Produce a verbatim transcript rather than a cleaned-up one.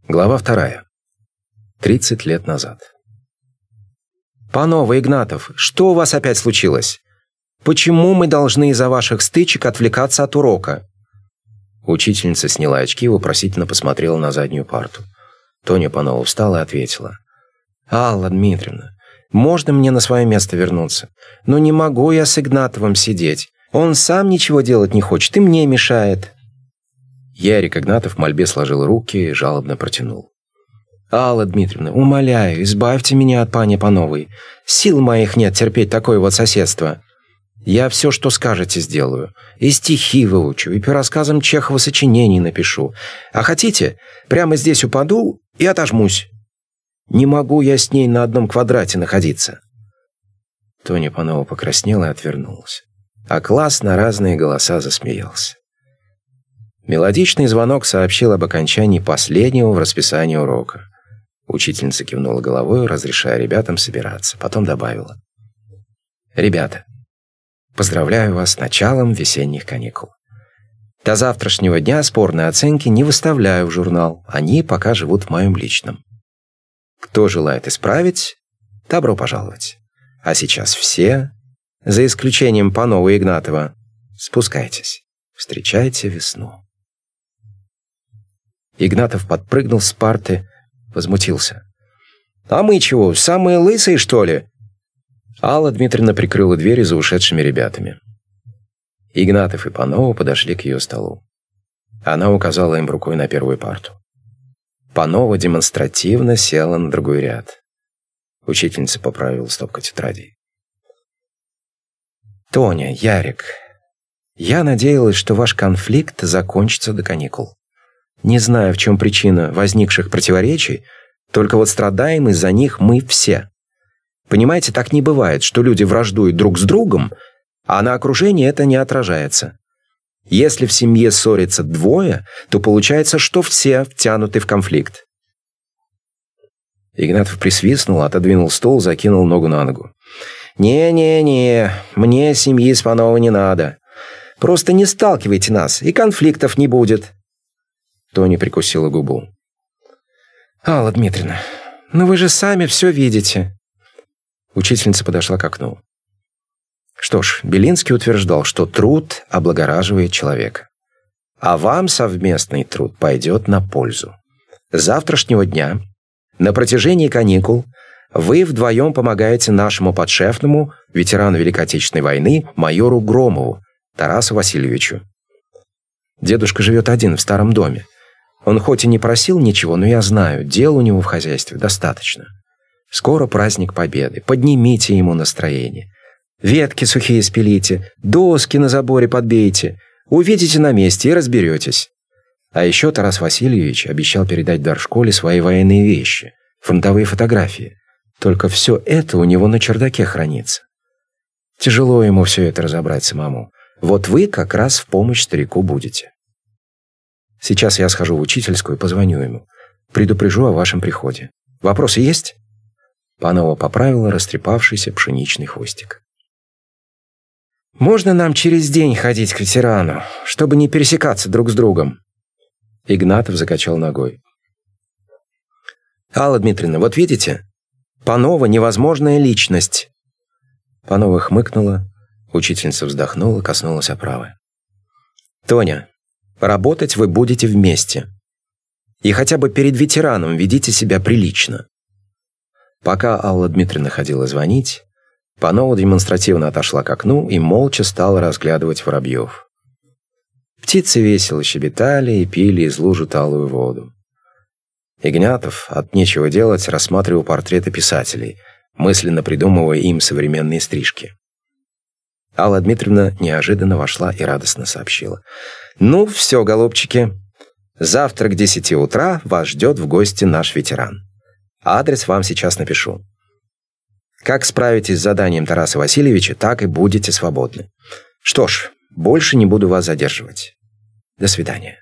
Глава вторая. Тридцать лет назад. «Панова, Игнатов, что у вас опять случилось? Почему мы должны из-за ваших стычек отвлекаться от урока?» Учительница сняла очки и вопросительно посмотрела на заднюю парту. Тоня Панова встала и ответила. «Алла Дмитриевна, можно мне на свое место вернуться? Но не могу я с Игнатовым сидеть. Он сам ничего делать не хочет и мне мешает». Ярик Игнатов в мольбе сложил руки и жалобно протянул. «Алла Дмитриевна, умоляю, избавьте меня от пани Пановой. Сил моих нет терпеть такое вот соседство. Я все, что скажете, сделаю. И стихи выучу, и по рассказам Чехова сочинений напишу. А хотите, прямо здесь упаду и отожмусь. Не могу я с ней на одном квадрате находиться». Тоня Панова покраснела и отвернулась. А класс на разные голоса засмеялся. Мелодичный звонок сообщил об окончании последнего в расписании урока. Учительница кивнула головой, разрешая ребятам собираться. Потом добавила. «Ребята, поздравляю вас с началом весенних каникул. До завтрашнего дня спорные оценки не выставляю в журнал. Они пока живут в моем личном. Кто желает исправить, добро пожаловать. А сейчас все, за исключением Панова и Игнатова, спускайтесь. Встречайте весну». Игнатов подпрыгнул с парты, возмутился. «А мы чего, самые лысые, что ли?» Алла Дмитриевна прикрыла двери за ушедшими ребятами. Игнатов и Панова подошли к ее столу. Она указала им рукой на первую парту. Панова демонстративно села на другой ряд. Учительница поправила стопку тетрадей. «Тоня, Ярик, я надеялась, что ваш конфликт закончится до каникул. Не знаю, в чем причина возникших противоречий, только вот страдаем из-за них мы все. Понимаете, так не бывает, что люди враждуют друг с другом, а на окружении это не отражается. Если в семье ссорятся двое, то получается, что все втянуты в конфликт». Игнатов присвистнул, отодвинул стол, закинул ногу на ногу. «Не-не-не, мне семьи с Пановой не надо. Просто не сталкивайте нас, и конфликтов не будет». Тоня прикусила губу. «Алла Дмитриевна, ну вы же сами все видите». Учительница подошла к окну. Что ж, Белинский утверждал, что труд облагораживает человека. А вам совместный труд пойдет на пользу. С завтрашнего дня, на протяжении каникул, вы вдвоем помогаете нашему подшефному, ветерану Великой Отечественной войны, майору Громову, Тарасу Васильевичу. Дедушка живет один в старом доме. Он хоть и не просил ничего, но я знаю, дел у него в хозяйстве достаточно. Скоро праздник Победы, поднимите ему настроение. Ветки сухие спилите, доски на заборе подбейте. Увидите на месте и разберетесь. А еще Тарас Васильевич обещал передать Даршколе свои военные вещи, фронтовые фотографии. Только все это у него на чердаке хранится. Тяжело ему все это разобрать самому. Вот вы как раз в помощь старику будете. Сейчас я схожу в учительскую и позвоню ему. Предупрежу о вашем приходе. Вопросы есть?» Панова поправила растрепавшийся пшеничный хвостик. «Можно нам через день ходить к ветерану, чтобы не пересекаться друг с другом?» Игнатов закачал ногой. «Алла Дмитриевна, вот видите? Панова — невозможная личность». Панова хмыкнула, учительница вздохнула, коснулась оправы. «Тоня, работать вы будете вместе. И хотя бы перед ветераном ведите себя прилично». Пока Алла Дмитриевна ходила звонить, Панова демонстративно отошла к окну и молча стала разглядывать воробьев. Птицы весело щебетали и пили из лужи талую воду. Игнатов, от нечего делать, рассматривал портреты писателей, мысленно придумывая им современные стрижки. Алла Дмитриевна неожиданно вошла и радостно сообщила. «Ну, все, голубчики, завтра к десяти утра вас ждет в гости наш ветеран. Адрес вам сейчас напишу. Как справитесь с заданием Тараса Васильевича, так и будете свободны. Что ж, больше не буду вас задерживать. До свидания».